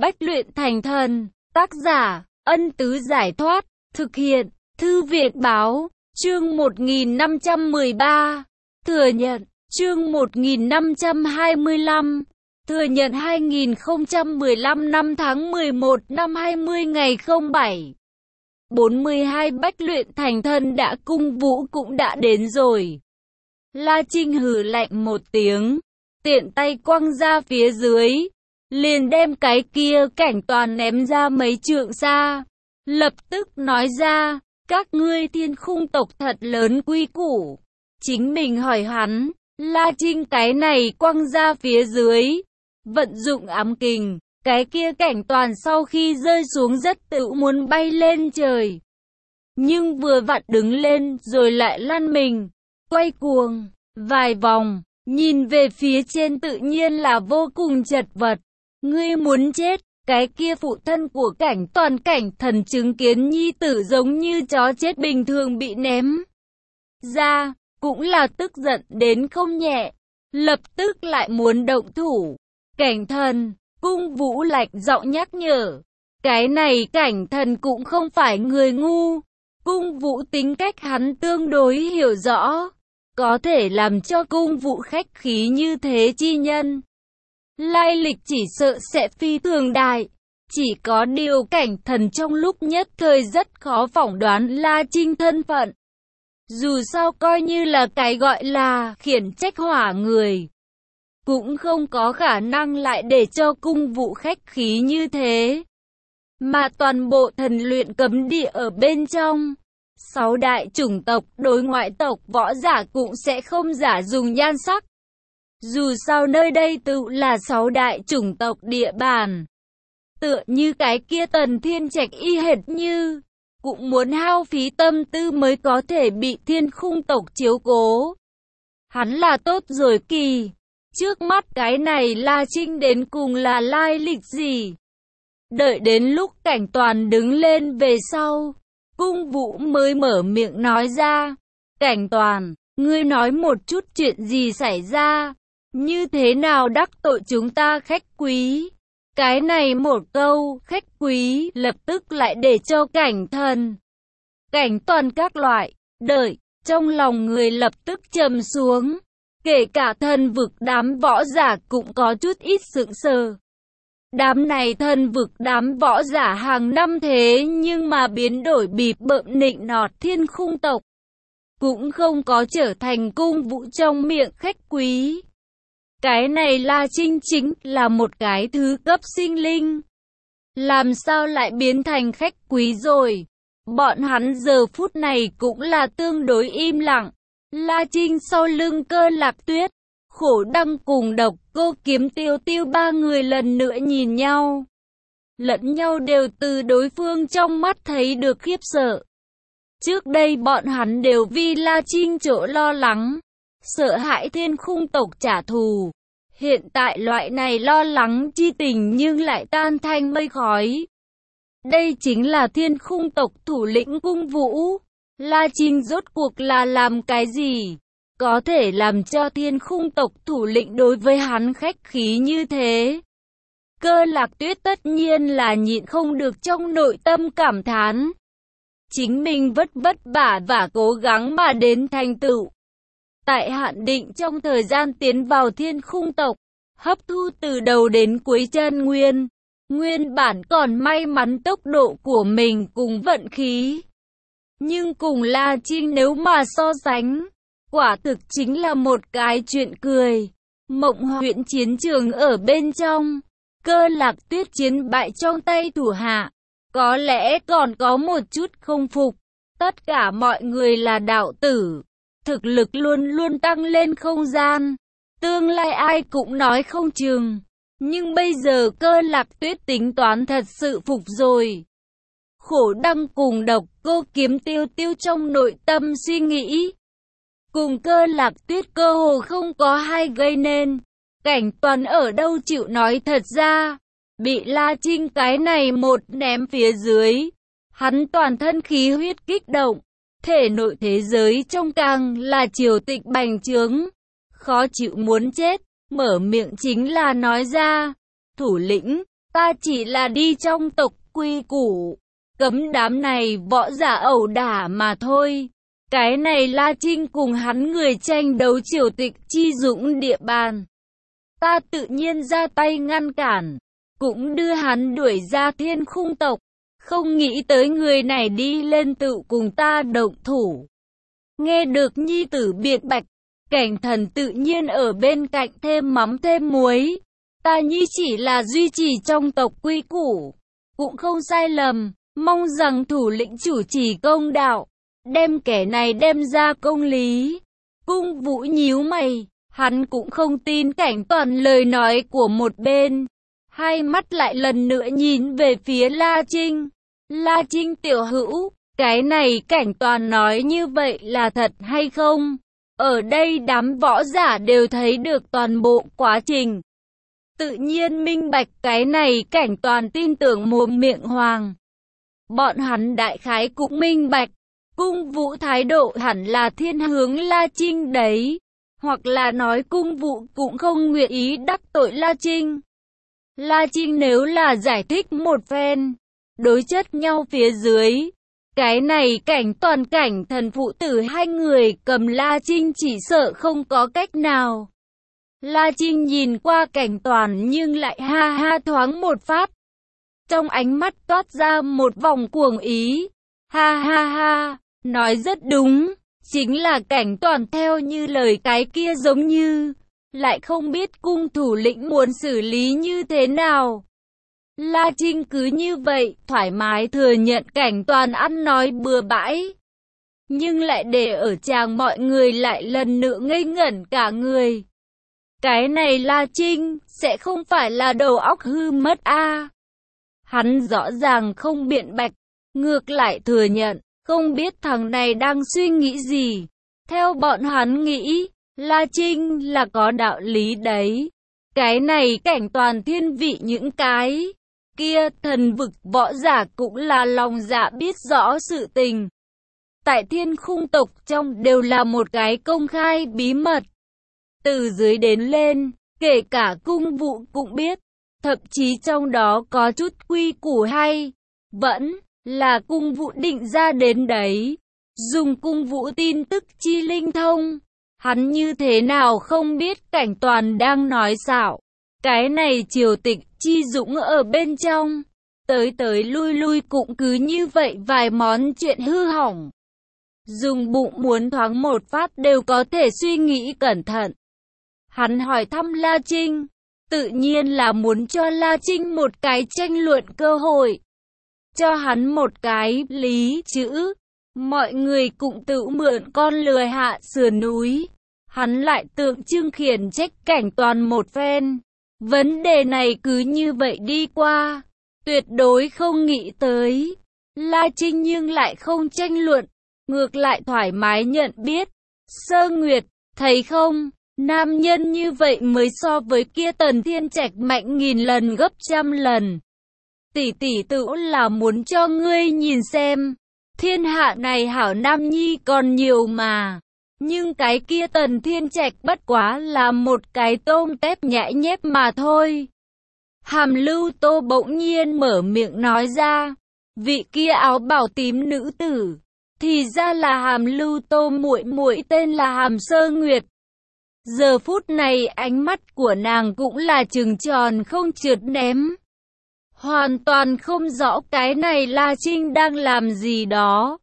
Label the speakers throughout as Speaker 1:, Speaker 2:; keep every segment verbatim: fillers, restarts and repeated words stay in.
Speaker 1: Bách luyện thành thần. Tác giả, Ân Tứ Giải Thoát. Thực hiện, Thư Việt Báo. Chương một nghìn năm trăm mười ba. Thừa nhận. Chương một nghìn năm trăm hai mươi lăm. Thừa nhận hai nghìn không trăm mười lăm năm tháng mười một năm hai mươi ngày không bảy. bốn mươi hai Bách luyện thành thân đã cung vũ cũng đã đến rồi. La Trinh hừ lạnh một tiếng, tiện tay quăng ra phía dưới, liền đem cái kia Cảnh Toàn ném ra mấy trượng xa. Lập tức nói ra, các ngươi Thiên Khung tộc thật lớn quy củ. Chính mình hỏi hắn, La Trinh cái này quăng ra phía dưới, vận dụng ám kình, cái kia Cảnh Toàn sau khi rơi xuống rất tự muốn bay lên trời. Nhưng vừa vặn đứng lên rồi lại lăn mình, quay cuồng, vài vòng, nhìn về phía trên tự nhiên là vô cùng chật vật. Ngươi muốn chết, cái kia phụ thân của Cảnh Toàn Cảnh Thần chứng kiến nhi tử giống như chó chết bình thường bị ném ra, cũng là tức giận đến không nhẹ, lập tức lại muốn động thủ. Cảnh Thần, Cung Vũ lạnh giọng nhắc nhở, cái này Cảnh Thần cũng không phải người ngu. Cung Vũ tính cách hắn tương đối hiểu rõ, có thể làm cho Cung Vũ khách khí như thế chi nhân, lai lịch chỉ sợ sẽ phi thường đại. Chỉ có điều Cảnh Thần trong lúc nhất thời rất khó phỏng đoán La Trinh thân phận. Dù sao coi như là cái gọi là khiển trách hỏa người, cũng không có khả năng lại để cho Cung Vũ khách khí như thế. Mà toàn bộ thần luyện cấm địa ở bên trong, sáu đại chủng tộc đối ngoại tộc võ giả cũng sẽ không giả dùng nhan sắc. Dù sao nơi đây tự là sáu đại chủng tộc địa bàn. Tựa như cái kia Tần Thiên Trạch y hệt như, cũng muốn hao phí tâm tư mới có thể bị Thiên Khung tộc chiếu cố. Hắn là tốt rồi kỳ. Trước mắt cái này La Trinh đến cùng là lai lịch gì? Đợi đến lúc Cảnh Toàn đứng lên về sau, Cung Vũ mới mở miệng nói ra. Cảnh Toàn, ngươi nói một chút chuyện gì xảy ra? Như thế nào đắc tội chúng ta khách quý? Cái này một câu, khách quý, lập tức lại để cho Cảnh Thần, Cảnh Toàn các loại, đợi, trong lòng người lập tức trầm xuống. Kể cả thần vực đám võ giả cũng có chút ít sững sờ. Đám này thần vực đám võ giả hàng năm thế nhưng mà biến đổi bịp bợm nịnh nọt Thiên Khung tộc, cũng không có trở thành Cung Vũ trong miệng khách quý. Cái này La Trinh chính là một cái thứ cấp sinh linh, làm sao lại biến thành khách quý rồi? Bọn hắn giờ phút này cũng là tương đối im lặng. La Trinh sau lưng Cơ Lạc Tuyết, Khổ Đăng cùng Độc Cô Kiếm Tiêu Tiêu ba người lần nữa nhìn nhau. Lẫn nhau đều từ đối phương trong mắt thấy được khiếp sợ. Trước đây bọn hắn đều vì La Trinh chỗ lo lắng, sợ hãi Thiên Khung tộc trả thù. Hiện tại loại này lo lắng chi tình nhưng lại tan thành mây khói. Đây chính là Thiên Khung tộc thủ lĩnh Cung Vũ. La Trinh rốt cuộc là làm cái gì? Có thể làm cho Thiên Khung tộc thủ lĩnh đối với hắn khách khí như thế? Cơ Lạc Tuyết tất nhiên là nhịn không được trong nội tâm cảm thán. Chính mình vất vất vả và cố gắng mà đến thành tựu. Tại hạn định trong thời gian tiến vào Thiên Khung tộc, hấp thu từ đầu đến cuối chân nguyên. Nguyên bản còn may mắn tốc độ của mình cùng vận khí. Nhưng cùng La Trinh nếu mà so sánh, quả thực chính là một cái chuyện cười. Mộng huyện chiến trường ở bên trong, Cơ Lạc Tuyết chiến bại trong tay thủ hạ, có lẽ còn có một chút không phục. Tất cả mọi người là đạo tử, thực lực luôn luôn tăng lên không gian, tương lai ai cũng nói không chừng. Nhưng bây giờ Cơ Lạc Tuyết tính toán thật sự phục rồi. Khổ Đăng cùng Độc Cô Kiếm Tiêu Tiêu trong nội tâm suy nghĩ, cùng Cơ Lạc Tuyết cơ hồ không có hai gây nên. Cảnh Toàn ở đâu chịu nói thật ra, bị La Trinh cái này một ném phía dưới, hắn toàn thân khí huyết kích động, thể nội thế giới trong càng là triều tịch bành trướng, khó chịu muốn chết, mở miệng chính là nói ra, thủ lĩnh, Ta chỉ là đi trong tộc quy củ, cấm đám này võ giả ẩu đả mà thôi. Cái này La Trinh cùng hắn người tranh đấu triều tịch chi dũng địa bàn. Ta tự nhiên ra tay ngăn cản, cũng đưa hắn đuổi ra Thiên Khung tộc. Không nghĩ tới người này đi lên tự cùng ta động thủ. Nghe được nhi tử biện bạch, Cảnh Thần tự nhiên ở bên cạnh thêm mắm thêm muối. Ta nhi chỉ là duy trì trong tộc quy củ, cũng không sai lầm, mong rằng thủ lĩnh chủ trì công đạo, đem kẻ này đem ra công lý. Cung Vũ nhíu mày, hắn cũng không tin Cảnh Toàn lời nói của một bên. Hai mắt lại lần nữa nhìn về phía La Trinh. La Trinh tiểu hữu, cái này Cảnh Toàn nói như vậy là thật hay không? Ở đây đám võ giả đều thấy được toàn bộ quá trình. Tự nhiên minh bạch cái này Cảnh Toàn tin tưởng mồm miệng hoàng. Bọn hắn đại khái cũng minh bạch. Cung Vũ thái độ hẳn là thiên hướng La Trinh đấy. Hoặc là nói Cung Vũ cũng không nguyện ý đắc tội La Trinh. La Trinh nếu là giải thích một phen, đối chất nhau phía dưới. Cái này Cảnh Toàn Cảnh Thần phụ tử hai người cầm La Trinh chỉ sợ không có cách nào. La Trinh nhìn qua Cảnh Toàn nhưng lại ha ha thoáng một phát. Trong ánh mắt toát ra một vòng cuồng ý. Ha ha ha, nói rất đúng, chính là Cảnh Toàn theo như lời cái kia giống như, lại không biết cung thủ lĩnh muốn xử lý như thế nào. La Trinh cứ như vậy, thoải mái thừa nhận Cảnh Toàn ăn nói bừa bãi. Nhưng lại để ở chàng mọi người lại lần nữa ngây ngẩn cả người. Cái này La Trinh, sẽ không phải là đầu óc hư mất a à? Hắn rõ ràng không biện bạch, ngược lại thừa nhận, không biết thằng này đang suy nghĩ gì. Theo bọn hắn nghĩ, La Trinh là có đạo lý đấy. Cái này Cảnh Toàn thiên vị những cái kia thần vực võ giả cũng là lòng dạ biết rõ sự tình. Tại Thiên Khung tộc trong đều là một cái công khai bí mật. Từ dưới đến lên, kể cả Cung Vũ cũng biết, thậm chí trong đó có chút quy củ hay, vẫn là Cung Vũ định ra đến đấy. Dùng Cung Vũ tin tức chi linh thông, hắn như thế nào không biết Cảnh Toàn đang nói xạo. Cái này triều tịch chi dũng ở bên trong, tới tới lui lui cũng cứ như vậy vài món chuyện hư hỏng. Dùng bụng muốn thoáng một phát đều có thể suy nghĩ cẩn thận. Hắn hỏi thăm La Trinh, tự nhiên là muốn cho La Trinh một cái tranh luận cơ hội. Cho hắn một cái lý chữ, mọi người cũng tự mượn con lười hạ sườn núi. Hắn lại tượng trưng khiển trách Cảnh Toàn một phen. Vấn đề này cứ như vậy đi qua, tuyệt đối không nghĩ tới. La Trinh nhưng lại không tranh luận, ngược lại thoải mái nhận biết. Sơ Nguyệt, thấy không, nam nhân như vậy mới so với kia Tần Thiên Trạch mạnh nghìn lần gấp trăm lần. Tỷ tỷ tự là muốn cho ngươi nhìn xem, thiên hạ này hảo nam nhi còn nhiều mà. Nhưng cái kia Tần Thiên Trạch bất quá là một cái tôm tép nhãi nhép mà thôi. Hàm Lưu Tô bỗng nhiên mở miệng nói ra, vị kia áo bào tím nữ tử, thì ra là Hàm Lưu Tô muội muội tên là Hàm Sơ Nguyệt. Giờ phút này ánh mắt của nàng cũng là trừng tròn không trượt ném. Hoàn toàn không rõ cái này La Trinh đang làm gì đó.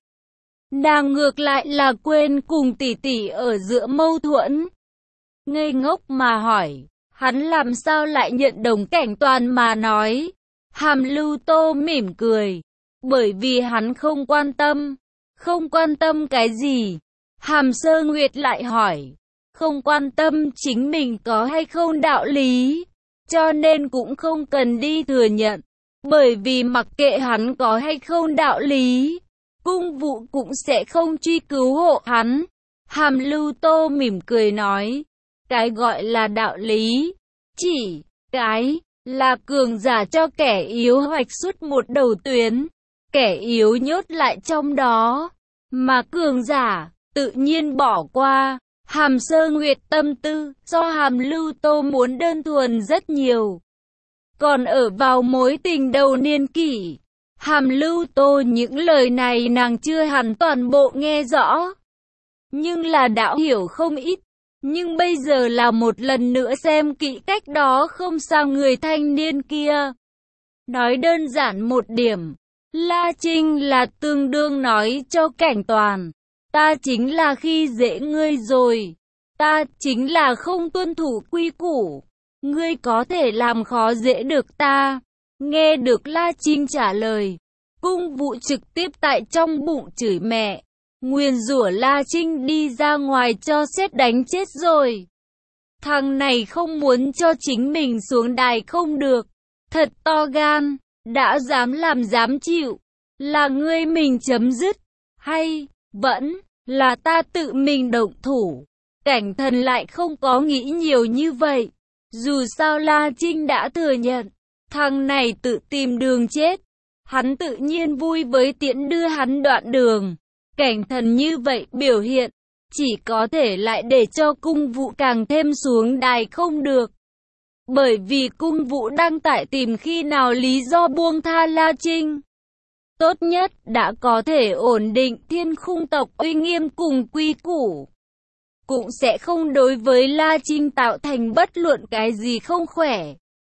Speaker 1: Nàng ngược lại là quên cùng tỷ tỷ ở giữa mâu thuẫn. Ngây ngốc mà hỏi, hắn làm sao lại nhận đồng Cảnh Toàn mà nói. Hàm Lưu Tô mỉm cười, bởi vì hắn không quan tâm. Không quan tâm cái gì? Hàm Sơ Nguyệt lại hỏi, không quan tâm chính mình có hay không đạo lý, cho nên cũng không cần đi thừa nhận. Bởi vì mặc kệ hắn có hay không đạo lý, Cung Vũ cũng sẽ không truy cứu hộ hắn. Hàm Lưu Tô mỉm cười nói, cái gọi là đạo lý, chỉ cái là cường giả cho kẻ yếu hoạch xuất một đầu tuyến, kẻ yếu nhốt lại trong đó, mà cường giả tự nhiên bỏ qua. Hàm Sơ Nguyệt tâm tư, do Hàm Lưu Tô muốn đơn thuần rất nhiều. còn ở vào mối tình đầu niên kỷ. Hàm Lưu Tô những lời này nàng chưa hẳn toàn bộ nghe rõ, nhưng là đã hiểu không ít. Nhưng bây giờ là một lần nữa xem kỹ cách đó không sao người thanh niên kia. Nói đơn giản một điểm, La Trinh là tương đương nói cho Cảnh Toàn, ta chính là khi dễ ngươi rồi, ta chính là không tuân thủ quy củ, ngươi có thể làm khó dễ được ta. Nghe được La Trinh trả lời, Cung Vũ trực tiếp tại trong bụng chửi mẹ, nguyền rủa La Trinh đi ra ngoài cho sét đánh chết rồi. Thằng này không muốn cho chính mình xuống đài không được, thật to gan, đã dám làm dám chịu, là ngươi mình chấm dứt, hay vẫn là ta tự mình động thủ. Cảnh Thần lại không có nghĩ nhiều như vậy, dù sao La Trinh đã thừa nhận, thằng này tự tìm đường chết, hắn tự nhiên vui với tiễn đưa hắn đoạn đường. Cảnh Thần như vậy biểu hiện, chỉ có thể lại để cho Cung Vũ càng thêm xuống đài không được. Bởi vì Cung Vũ đang tại tìm khi nào lý do buông tha La Trinh. Tốt nhất đã có thể ổn định Thiên Khung tộc uy nghiêm cùng quy củ, cũng sẽ không đối với La Trinh tạo thành bất luận cái gì không khỏe.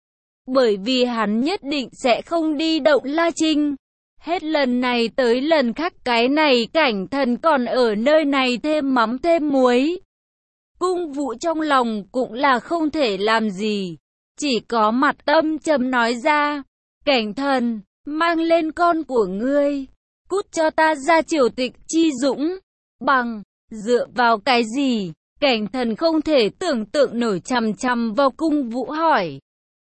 Speaker 1: Bởi vì hắn nhất định sẽ không đi động La Trinh. Hết lần này tới lần khác cái này Cảnh Thần còn ở nơi này thêm mắm thêm muối. Cung Vũ trong lòng cũng là không thể làm gì, chỉ có mặt âm trầm nói ra, Cảnh Thần, mang lên con của ngươi, cút cho ta ra triều tịch chi dũng. Bằng, dựa vào cái gì? Cảnh Thần không thể tưởng tượng nổi chằm chằm vào Cung Vũ hỏi.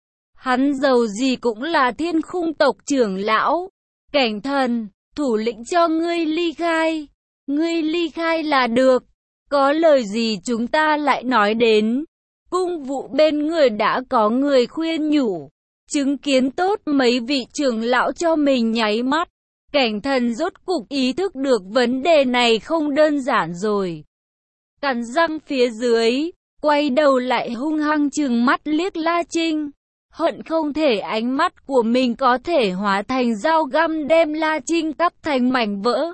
Speaker 1: Hắn giàu gì cũng là Thiên Khung tộc trưởng lão. Cảnh Thần, thủ lĩnh cho ngươi ly khai. Ngươi ly khai là được. Có lời gì chúng ta lại nói đến. Cung Vũ bên người đã có người khuyên nhủ. Chứng kiến tốt mấy vị trưởng lão cho mình nháy mắt. Cảnh Thần rốt cục ý thức được vấn đề này không đơn giản rồi. Cắn răng phía dưới, quay đầu lại hung hăng trừng mắt liếc La Trinh. Hận không thể ánh mắt của mình có thể hóa thành dao găm đem La Trinh cắt thành mảnh vỡ.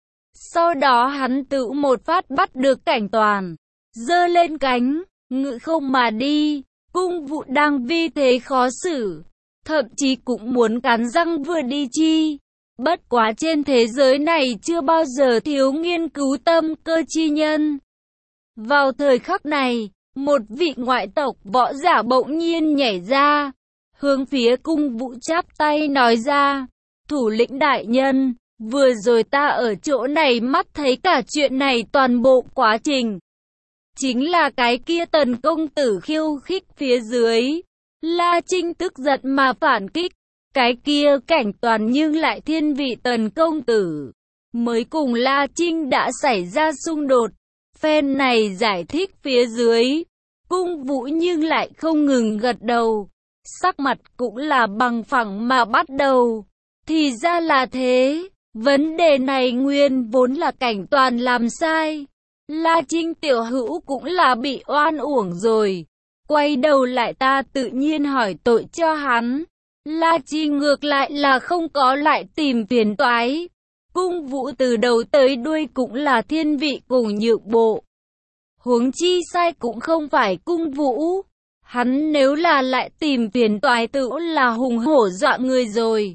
Speaker 1: Sau đó hắn tự một phát bắt được Cảnh Toàn, giơ lên cánh, ngự không mà đi. Cung Vũ đang vì thế khó xử, thậm chí cũng muốn cắn răng vừa đi chi. Bất quá trên thế giới này chưa bao giờ thiếu nghiên cứu tâm cơ chi nhân. Vào thời khắc này, một vị ngoại tộc võ giả bỗng nhiên nhảy ra, hướng phía Cung Vũ chắp tay nói ra, thủ lĩnh đại nhân, vừa rồi ta ở chỗ này mắt thấy cả chuyện này toàn bộ quá trình. Chính là cái kia Tần công tử khiêu khích phía dưới. La Trinh tức giận mà phản kích, cái kia Cảnh Toàn nhưng lại thiên vị Tần công tử. Mới cùng La Trinh đã xảy ra xung đột. Phen này giải thích phía dưới, Cung Vũ nhưng lại không ngừng gật đầu, sắc mặt cũng là bằng phẳng mà bắt đầu. Thì ra là thế, vấn đề này nguyên vốn là Cảnh Toàn làm sai. La Trinh tiểu hữu cũng là bị oan uổng rồi. Quay đầu lại ta tự nhiên hỏi tội cho hắn. La Trinh ngược lại là không có lại tìm phiền toái. Cung Vũ từ đầu tới đuôi cũng là thiên vị cùng nhượng bộ. Huống chi sai cũng không phải Cung Vũ. Hắn nếu là lại tìm phiền toái tự là hùng hổ dọa người rồi.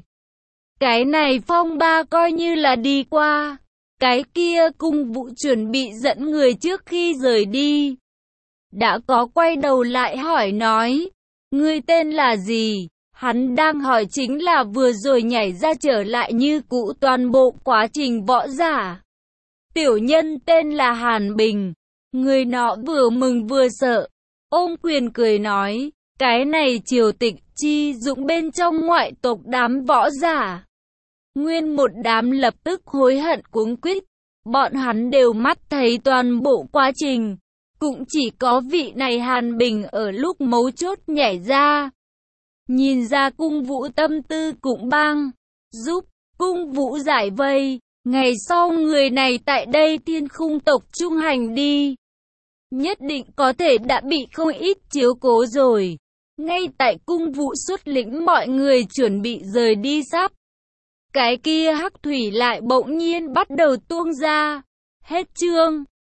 Speaker 1: Cái này phong ba coi như là đi qua. Cái kia Cung Vũ chuẩn bị dẫn người trước khi rời đi. Đã có quay đầu lại hỏi nói, ngươi tên là gì? Hắn đang hỏi chính là vừa rồi nhảy ra trở lại như cũ toàn bộ quá trình võ giả. Tiểu nhân tên là Hàn Bình. Người nọ vừa mừng vừa sợ, ôm quyền cười nói, cái này triều tịch chi dũng bên trong ngoại tộc đám võ giả. Nguyên một đám lập tức hối hận cuống quýt, bọn hắn đều mắt thấy toàn bộ quá trình. Cũng chỉ có vị này Hàn Bình ở lúc mấu chốt nhảy ra. Nhìn ra Cung Vũ tâm tư cũng bang, giúp Cung Vũ giải vây. Ngày sau người này tại đây Thiên Khung tộc trung hành đi, nhất định có thể đã bị không ít chiếu cố rồi. Ngay tại cung vụ xuất lĩnh mọi người chuẩn bị rời đi sắp. Cái kia hắc thủy lại bỗng nhiên bắt đầu tuôn ra. Hết chương.